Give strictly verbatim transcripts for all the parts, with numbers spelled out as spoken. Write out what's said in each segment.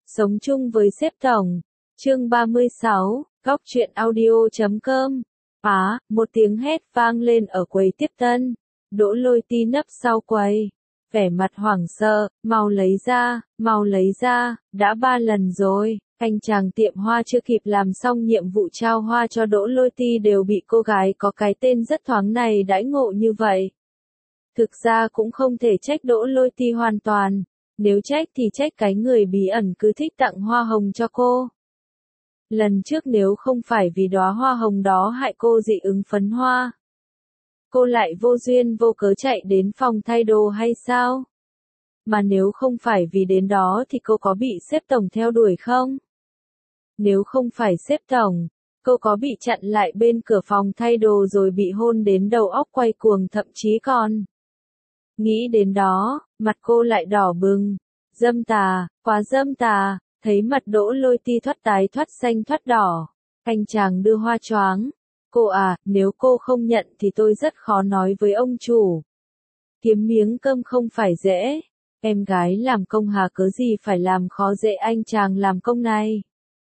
Sống chung với sếp tổng. Chương ba mươi sáu, góc truyện audio chấm com. Á, một tiếng hét vang lên ở quầy tiếp tân. Đỗ Lôi Ti nấp sau quầy, vẻ mặt hoảng sợ, mau lấy ra, mau lấy ra, đã ba lần rồi. Anh chàng tiệm hoa chưa kịp làm xong nhiệm vụ trao hoa cho Đỗ Lôi Ti đều bị cô gái có cái tên rất thoáng này đãi ngộ như vậy. Thực ra cũng không thể trách Đỗ Lôi Ti hoàn toàn, nếu trách thì trách cái người bí ẩn cứ thích tặng hoa hồng cho cô. Lần trước nếu không phải vì đóa hoa hồng đó hại cô dị ứng phấn hoa, cô lại vô duyên vô cớ chạy đến phòng thay đồ hay sao? Mà nếu không phải vì đến đó thì cô có bị sếp tổng theo đuổi không? Nếu không phải sếp tổng, cô có bị chặn lại bên cửa phòng thay đồ rồi bị hôn đến đầu óc quay cuồng thậm chí còn. Nghĩ đến đó, mặt cô lại đỏ bừng. Dâm tà, quá dâm tà, thấy mặt Đỗ Lôi Ti thoát tái thoát xanh thoát đỏ. Anh chàng đưa hoa choáng. Cô à, nếu cô không nhận thì tôi rất khó nói với ông chủ. Kiếm miếng cơm không phải dễ. Em gái làm công hà cớ gì phải làm khó dễ anh chàng làm công này.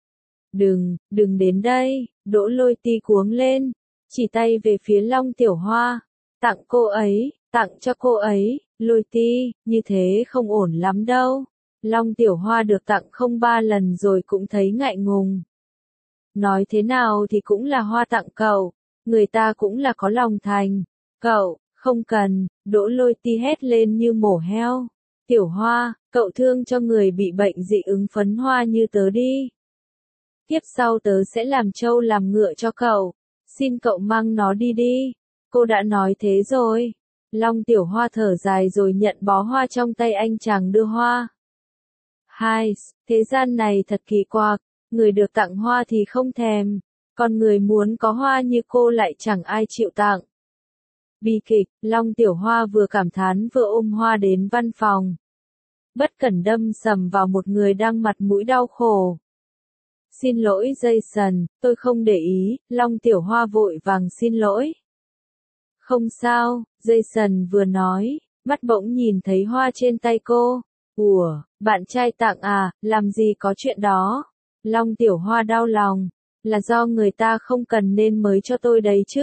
Đừng, đừng đến đây, Đỗ Lôi Ti cuống lên, chỉ tay về phía Long Tiểu Hoa. Tặng cô ấy, tặng cho cô ấy, Lôi Ti, như thế không ổn lắm đâu. Long Tiểu Hoa được tặng không ba lần rồi cũng thấy ngại ngùng. Nói thế nào thì cũng là hoa tặng cậu, người ta cũng là có lòng thành. Cậu, không cần, Đỗ Lôi Ti hét lên như mổ heo. Tiểu Hoa, cậu thương cho người bị bệnh dị ứng phấn hoa như tớ đi. Tiếp sau tớ sẽ làm trâu làm ngựa cho cậu, xin cậu mang nó đi đi. Cô đã nói thế rồi. Long Tiểu Hoa thở dài rồi nhận bó hoa trong tay anh chàng đưa hoa. Hai, thế gian này thật kỳ quặc, người được tặng hoa thì không thèm, còn người muốn có hoa như cô lại chẳng ai chịu tặng. Bi kịch, Long Tiểu Hoa vừa cảm thán vừa ôm hoa đến văn phòng. Bất cẩn đâm sầm vào một người đang mặt mũi đau khổ. Xin lỗi Jason, tôi không để ý, Long Tiểu Hoa vội vàng xin lỗi. Không sao, Jason vừa nói, mắt bỗng nhìn thấy hoa trên tay cô. Ủa, bạn trai tặng à, làm gì có chuyện đó. Long Tiểu Hoa đau lòng, là do người ta không cần nên mới cho tôi đấy chứ.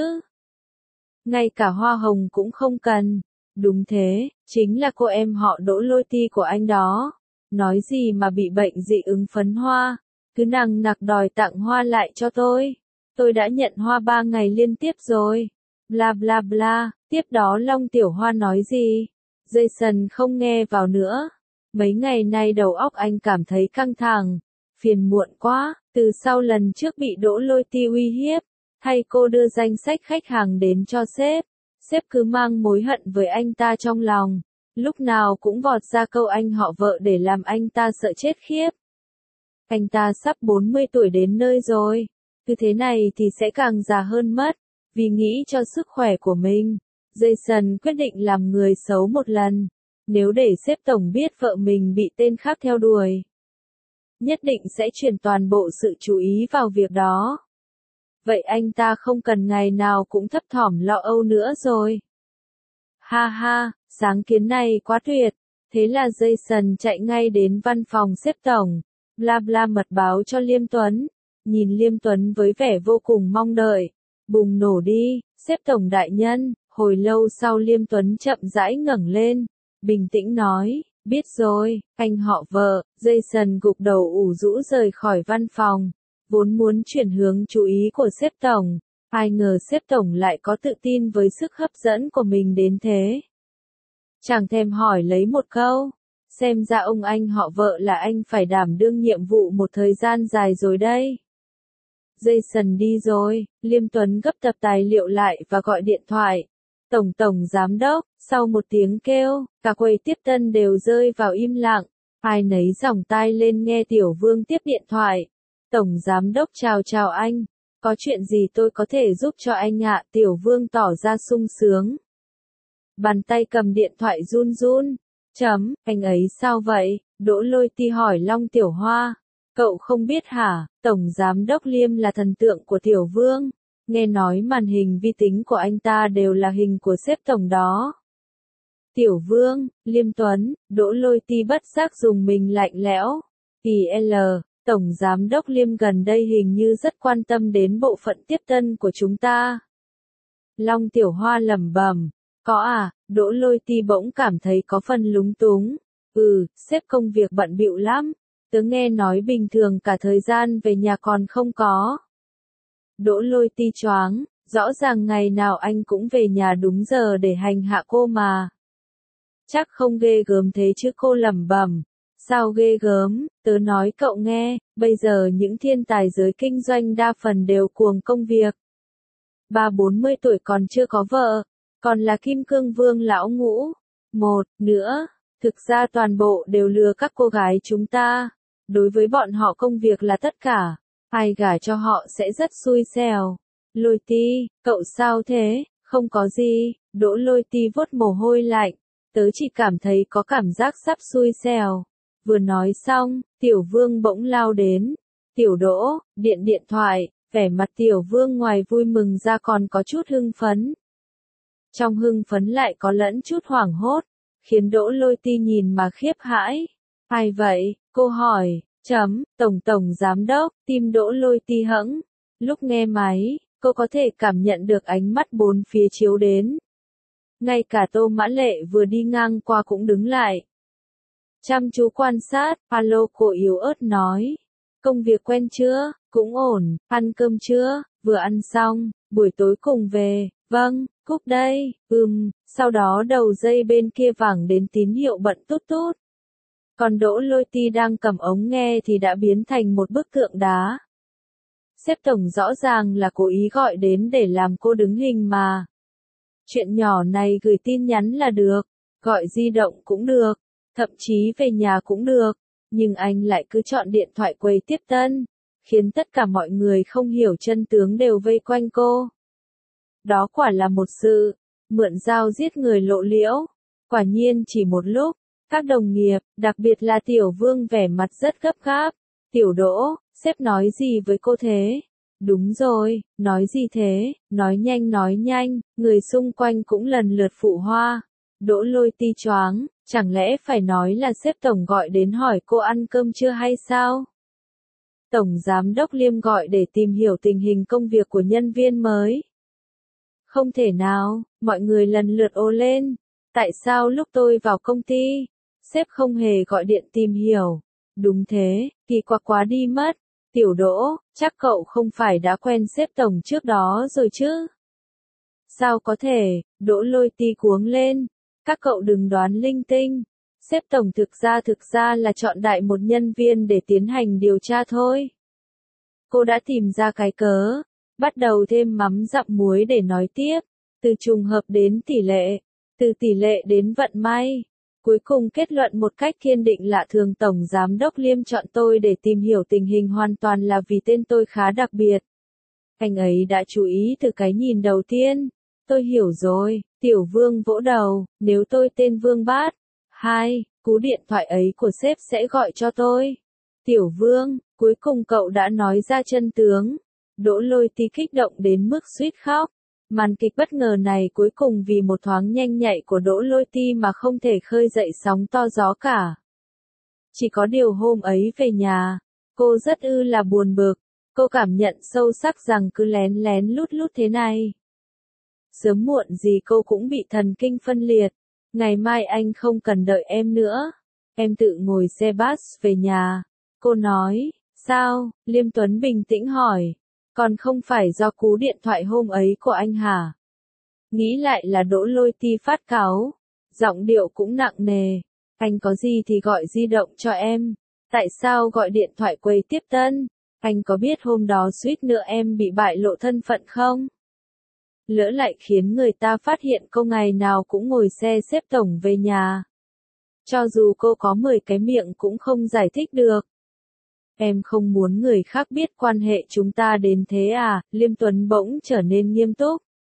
Ngay cả hoa hồng cũng không cần. Đúng thế, chính là cô em họ Đỗ Lôi Ti của anh đó. Nói gì mà bị bệnh dị ứng phấn hoa, cứ nằng nặc đòi tặng hoa lại cho tôi. Tôi đã nhận hoa ba ngày liên tiếp rồi. Bla bla bla, tiếp đó Long Tiểu Hoa nói gì? Jason không nghe vào nữa. Mấy ngày nay đầu óc anh cảm thấy căng thẳng, phiền muộn quá, từ sau lần trước bị Đỗ Lôi Ti uy hiếp, hay cô đưa danh sách khách hàng đến cho sếp, sếp cứ mang mối hận với anh ta trong lòng, lúc nào cũng vọt ra câu anh họ vợ để làm anh ta sợ chết khiếp. Anh ta sắp bốn mươi tuổi đến nơi rồi, cứ thế này thì sẽ càng già hơn mất, vì nghĩ cho sức khỏe của mình. Jason quyết định làm người xấu một lần. Nếu để sếp tổng biết vợ mình bị tên khác theo đuổi, nhất định sẽ chuyển toàn bộ sự chú ý vào việc đó. Vậy anh ta không cần ngày nào cũng thấp thỏm lo âu nữa rồi. Ha ha, sáng kiến này quá tuyệt. Thế là Jason chạy ngay đến văn phòng sếp tổng, bla bla mật báo cho Liêm Tuấn. Nhìn Liêm Tuấn với vẻ vô cùng mong đợi. Bùng nổ đi, sếp tổng đại nhân. Hồi lâu sau Liêm Tuấn chậm rãi ngẩng lên, bình tĩnh nói, biết rồi, anh họ vợ. Jason gục đầu ủ rũ rời khỏi văn phòng, vốn muốn chuyển hướng chú ý của sếp tổng, ai ngờ sếp tổng lại có tự tin với sức hấp dẫn của mình đến thế. Chẳng thèm hỏi lấy một câu, xem ra ông anh họ vợ là anh phải đảm đương nhiệm vụ một thời gian dài rồi đây. Jason đi rồi, Liêm Tuấn gấp tập tài liệu lại và gọi điện thoại. Tổng tổng giám đốc, sau một tiếng kêu, cả quầy tiếp tân đều rơi vào im lặng, ai nấy giỏng tai lên nghe Tiểu Vương tiếp điện thoại. Tổng giám đốc chào chào anh, có chuyện gì tôi có thể giúp cho anh ạ? Tiểu Vương tỏ ra sung sướng. Bàn tay cầm điện thoại run run, chấm, anh ấy sao vậy? Đỗ Lôi Ti hỏi Long Tiểu Hoa. Cậu không biết hả, Tổng giám đốc Liêm là thần tượng của Tiểu Vương. Nghe nói màn hình vi tính của anh ta đều là hình của sếp tổng đó. Tiểu Vương, Liêm Tuấn, Đỗ Lôi Ti bất giác dùng mình lạnh lẽo. i lờ, Tổng Giám đốc Liêm gần đây hình như rất quan tâm đến bộ phận tiếp tân của chúng ta. Long Tiểu Hoa lẩm bẩm, có à, Đỗ Lôi Ti bỗng cảm thấy có phần lúng túng. Ừ, sếp công việc bận bịu lắm, tớ nghe nói bình thường cả thời gian về nhà còn không có. Đỗ Lôi Ti choáng, rõ ràng ngày nào anh cũng về nhà đúng giờ để hành hạ cô mà. Chắc không ghê gớm thế chứ, cô lẩm bẩm. Sao ghê gớm, tớ nói cậu nghe, bây giờ những thiên tài giới kinh doanh đa phần đều cuồng công việc. Ba bốn mươi tuổi còn chưa có vợ, còn là kim cương vương lão ngũ. Một nữa, thực ra toàn bộ đều lừa các cô gái chúng ta. Đối với bọn họ công việc là tất cả, ai gả cho họ sẽ rất xui xẻo. Lôi Ti, cậu sao thế? Không có gì, Đỗ Lôi Ti vuốt mồ hôi lạnh. Tớ chỉ cảm thấy có cảm giác sắp xui xẻo. Vừa nói xong, Tiểu Vương bỗng lao đến. Tiểu Đỗ, điện điện thoại, vẻ mặt Tiểu Vương ngoài vui mừng ra còn có chút hưng phấn. Trong hưng phấn lại có lẫn chút hoảng hốt, khiến Đỗ Lôi Ti nhìn mà khiếp hãi. Ai vậy? Cô hỏi. Chấm, Tổng Tổng Giám Đốc, tim Đỗ Lôi Ti hẫng. Lúc nghe máy, cô có thể cảm nhận được ánh mắt bốn phía chiếu đến. Ngay cả Tô Mã Lệ vừa đi ngang qua cũng đứng lại. Chăm chú quan sát, alo, cô yếu ớt nói. Công việc quen chưa? Cũng ổn. Ăn cơm chưa? Vừa ăn xong, buổi tối cùng về. Vâng, Cúc đây. Ừm, sau đó đầu dây bên kia vẳng đến tín hiệu bận tút tút. Còn Đỗ Lôi Ti đang cầm ống nghe thì đã biến thành một bức tượng đá. Sếp tổng rõ ràng là cố ý gọi đến để làm cô đứng hình mà. Chuyện nhỏ này gửi tin nhắn là được, gọi di động cũng được, thậm chí về nhà cũng được, nhưng anh lại cứ chọn điện thoại quầy tiếp tân, khiến tất cả mọi người không hiểu chân tướng đều vây quanh cô. Đó quả là một sự mượn dao giết người lộ liễu. Quả nhiên chỉ một lúc, các đồng nghiệp, đặc biệt là Tiểu Vương vẻ mặt rất gấp gáp. Tiểu Đỗ, sếp nói gì với cô thế? Đúng rồi, nói gì thế? Nói nhanh nói nhanh, người xung quanh cũng lần lượt phụ hoa. Đỗ Lôi Ti choáng, chẳng lẽ phải nói là sếp tổng gọi đến hỏi cô ăn cơm chưa hay sao? Tổng Giám đốc Liêm gọi để tìm hiểu tình hình công việc của nhân viên mới. Không thể nào, mọi người lần lượt ồ lên. Tại sao lúc tôi vào công ty, sếp không hề gọi điện tìm hiểu? Đúng thế, kỳ quặc quá đi mất. Tiểu Đỗ, chắc cậu không phải đã quen sếp tổng trước đó rồi chứ? Sao có thể? Đỗ Lôi Ti cuống lên. Các cậu đừng đoán linh tinh. Sếp tổng thực ra thực ra là chọn đại một nhân viên để tiến hành điều tra thôi. Cô đã tìm ra cái cớ, bắt đầu thêm mắm dặm muối để nói tiếp, từ trùng hợp đến tỷ lệ, từ tỷ lệ đến vận may. Cuối cùng kết luận một cách kiên định lạ thường, Tổng Giám đốc Liêm chọn tôi để tìm hiểu tình hình hoàn toàn là vì tên tôi khá đặc biệt. Anh ấy đã chú ý từ cái nhìn đầu tiên. Tôi hiểu rồi, Tiểu Vương vỗ đầu, nếu tôi tên Vương Bát. Hai, cú điện thoại ấy của sếp sẽ gọi cho tôi. Tiểu Vương, cuối cùng cậu đã nói ra chân tướng. Đỗ Lôi Ti kích động đến mức suýt khóc. Màn kịch bất ngờ này cuối cùng vì một thoáng nhanh nhạy của Đỗ Lôi Ti mà không thể khơi dậy sóng to gió cả. Chỉ có điều hôm ấy về nhà, cô rất ư là buồn bực. Cô cảm nhận sâu sắc rằng cứ lén lén lút lút thế này, sớm muộn gì cô cũng bị thần kinh phân liệt. Ngày mai anh không cần đợi em nữa. Em tự ngồi xe bus về nhà. Cô nói. Sao? Liêm Tuấn bình tĩnh hỏi. Còn không phải do cú điện thoại hôm ấy của anh hả? Nghĩ lại là Đỗ Lôi Ti phát cáu. Giọng điệu cũng nặng nề. Anh có gì thì gọi di động cho em. Tại sao gọi điện thoại quầy tiếp tân? Anh có biết hôm đó suýt nữa em bị bại lộ thân phận không? Lỡ lại khiến người ta phát hiện cô ngày nào cũng ngồi xe xếp tổng về nhà. Cho dù cô có mười cái miệng cũng không giải thích được. Em không muốn người khác biết quan hệ chúng ta đến thế à? Liêm Tuấn bỗng trở nên nghiêm túc.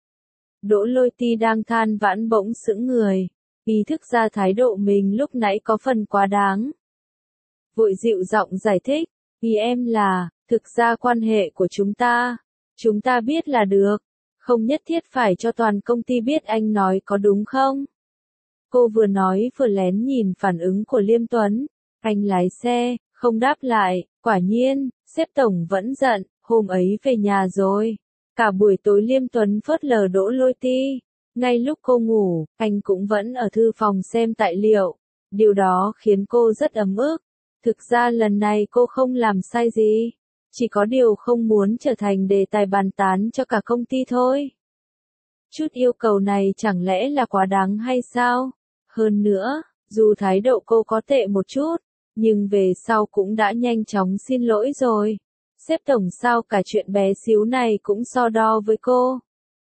Đỗ Lôi Ti đang than vãn bỗng sững người. Ý thức ra thái độ mình lúc nãy có phần quá đáng. Vội dịu giọng giải thích. Ý em là, thực ra quan hệ của chúng ta, chúng ta biết là được. Không nhất thiết phải cho toàn công ty biết, anh nói có đúng không? Cô vừa nói vừa lén nhìn phản ứng của Liêm Tuấn. Anh lái xe, Không đáp lại, quả nhiên, sếp tổng vẫn giận, hôm ấy về nhà rồi. Cả buổi tối Liêm Tuấn phớt lờ Đỗ Lôi Ti. Ngay lúc cô ngủ, anh cũng vẫn ở thư phòng xem tài liệu. Điều đó khiến cô rất ấm ức. Thực ra lần này cô không làm sai gì. Chỉ có điều không muốn trở thành đề tài bàn tán cho cả công ty thôi. Chút yêu cầu này chẳng lẽ là quá đáng hay sao? Hơn nữa, dù thái độ cô có tệ một chút, nhưng về sau cũng đã nhanh chóng xin lỗi rồi. Sếp tổng sao cả chuyện bé xíu này cũng so đo với cô.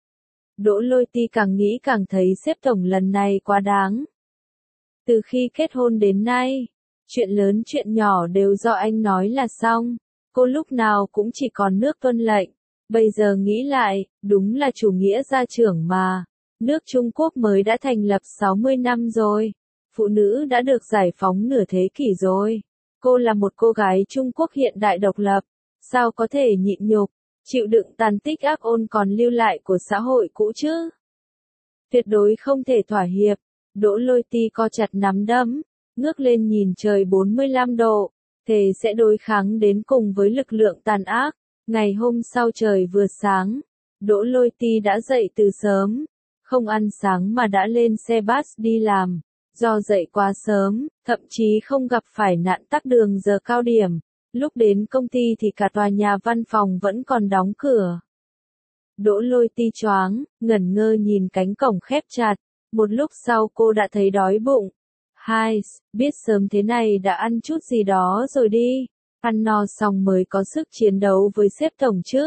Đỗ Lôi Ti càng nghĩ càng thấy sếp tổng lần này quá đáng. Từ khi kết hôn đến nay, chuyện lớn chuyện nhỏ đều do anh nói là xong. Cô lúc nào cũng chỉ còn nước tuân lệnh. Bây giờ nghĩ lại, đúng là chủ nghĩa gia trưởng mà. Nước Trung Quốc mới đã thành lập sáu mươi năm rồi. Phụ nữ đã được giải phóng nửa thế kỷ rồi. Cô là một cô gái Trung Quốc hiện đại độc lập. Sao có thể nhịn nhục, chịu đựng tàn tích ác ôn còn lưu lại của xã hội cũ chứ? Tuyệt đối không thể thỏa hiệp. Đỗ Lôi Ti co chặt nắm đấm, ngước lên nhìn trời bốn mươi lăm độ. Thề sẽ đối kháng đến cùng với lực lượng tàn ác. Ngày hôm sau trời vừa sáng, Đỗ Lôi Ti đã dậy từ sớm, không ăn sáng mà đã lên xe bus đi làm. Do dậy quá sớm, thậm chí không gặp phải nạn tắc đường giờ cao điểm. Lúc đến công ty thì cả tòa nhà văn phòng vẫn còn đóng cửa. Đỗ Lôi Ti choáng, ngẩn ngơ nhìn cánh cổng khép chặt. Một lúc sau cô đã thấy đói bụng. Hai, biết sớm thế này đã ăn chút gì đó rồi đi. Ăn no xong mới có sức chiến đấu với sếp tổng chứ.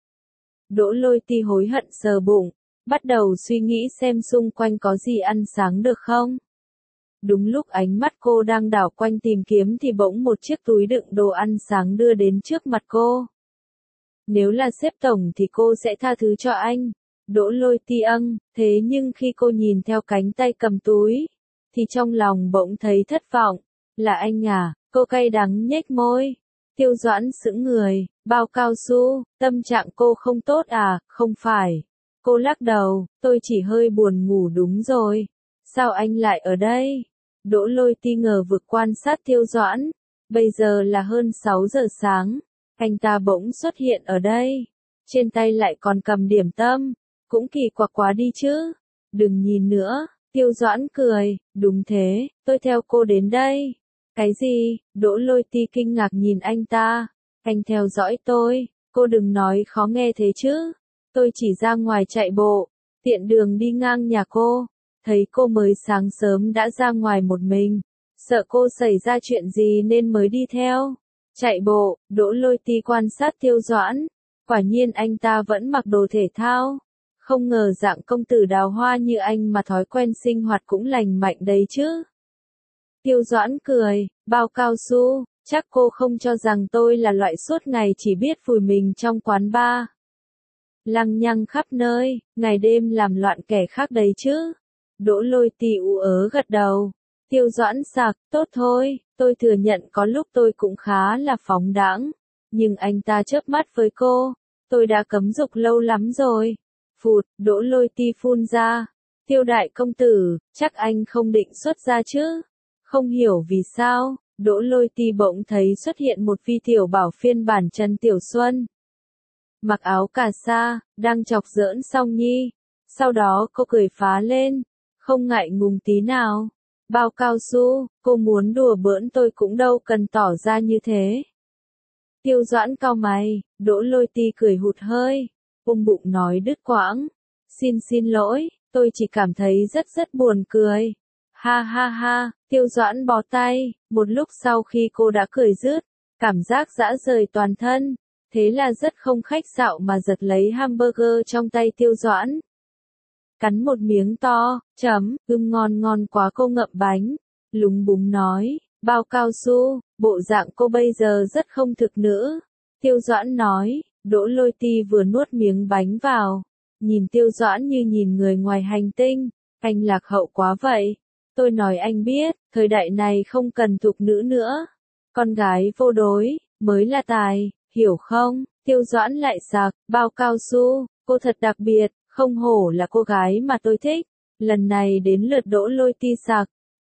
Đỗ Lôi Ti hối hận sờ bụng, bắt đầu suy nghĩ xem xung quanh có gì ăn sáng được không. Đúng lúc ánh mắt cô đang đảo quanh tìm kiếm thì bỗng một chiếc túi đựng đồ ăn sáng đưa đến trước mặt cô. Nếu là sếp tổng thì cô sẽ tha thứ cho anh. Đỗ Lôi Ti âng, thế nhưng khi cô nhìn theo cánh tay cầm túi, thì trong lòng bỗng thấy thất vọng. Là anh à, cô cay đắng nhếch môi. Tiêu Doãn sững người, bao cao su, tâm trạng cô không tốt à, không phải. Cô lắc đầu, tôi chỉ hơi buồn ngủ đúng rồi. Sao anh lại ở đây? Đỗ Lôi Ti ngờ vực quan sát Tiêu Doãn. Bây giờ là hơn sáu giờ sáng. Anh ta bỗng xuất hiện ở đây. Trên tay lại còn cầm điểm tâm. Cũng kỳ quặc quá đi chứ. Đừng nhìn nữa. Tiêu Doãn cười, đúng thế, tôi theo cô đến đây. Cái gì? Đỗ Lôi Ti kinh ngạc nhìn anh ta. Anh theo dõi tôi, cô đừng nói khó nghe thế chứ. Tôi chỉ ra ngoài chạy bộ, tiện đường đi ngang nhà cô. Thấy cô mới sáng sớm đã ra ngoài một mình. Sợ cô xảy ra chuyện gì nên mới đi theo. Chạy bộ, Đỗ Lôi Ti quan sát Tiêu Doãn. Quả nhiên anh ta vẫn mặc đồ thể thao. Không ngờ dạng công tử đào hoa như anh mà thói quen sinh hoạt cũng lành mạnh đấy chứ. Tiêu Doãn cười, bao cao su, chắc cô không cho rằng tôi là loại suốt ngày chỉ biết vùi mình trong quán bar. Lăng nhăng khắp nơi, ngày đêm làm loạn kẻ khác đấy chứ. Đỗ Lôi Ti ú ớ gật đầu. Tiêu Doãn sặc, tốt thôi, tôi thừa nhận có lúc tôi cũng khá là phóng đãng. Nhưng anh ta chớp mắt với cô, tôi đã cấm dục lâu lắm rồi. Phụt, Đỗ Lôi Ti phun ra. Tiêu đại công tử, chắc anh không định xuất ra chứ. Không hiểu vì sao, Đỗ Lôi Ti bỗng thấy xuất hiện một phi tiểu bảo phiên bản Trần Tiểu Xuân. Mặc áo cà sa, đang chọc giỡn Song Nhi. Sau đó cô cười phá lên, không ngại ngùng tí nào. Bao cao su, cô muốn đùa bỡn tôi cũng đâu cần tỏ ra như thế. Tiêu Doãn cau mày, Đỗ Lôi Ti cười hụt hơi, ôm bụng nói đứt quãng. Xin xin lỗi, tôi chỉ cảm thấy rất rất buồn cười. Ha ha ha, Tiêu Doãn bó tay, một lúc sau khi cô đã cười dứt, cảm giác dã rời toàn thân. Thế là rất không khách sáo mà giật lấy hamburger trong tay Tiêu Doãn. Cắn một miếng to, chấm, ưm ngon ngon quá cô ngậm bánh. Lúng búng nói, bao cao su, bộ dạng cô bây giờ rất không thực nữa. Tiêu Doãn nói, Đỗ Lôi Ti vừa nuốt miếng bánh vào. Nhìn Tiêu Doãn như nhìn người ngoài hành tinh, anh lạc hậu quá vậy. Tôi nói anh biết, thời đại này không cần thục nữ nữa. Con gái vô đối, mới là tài, hiểu không? Tiêu Doãn lại sặc, bao cao su, cô thật đặc biệt, không hổ là cô gái mà tôi thích. Lần này đến lượt Đỗ Lôi Ti sặc,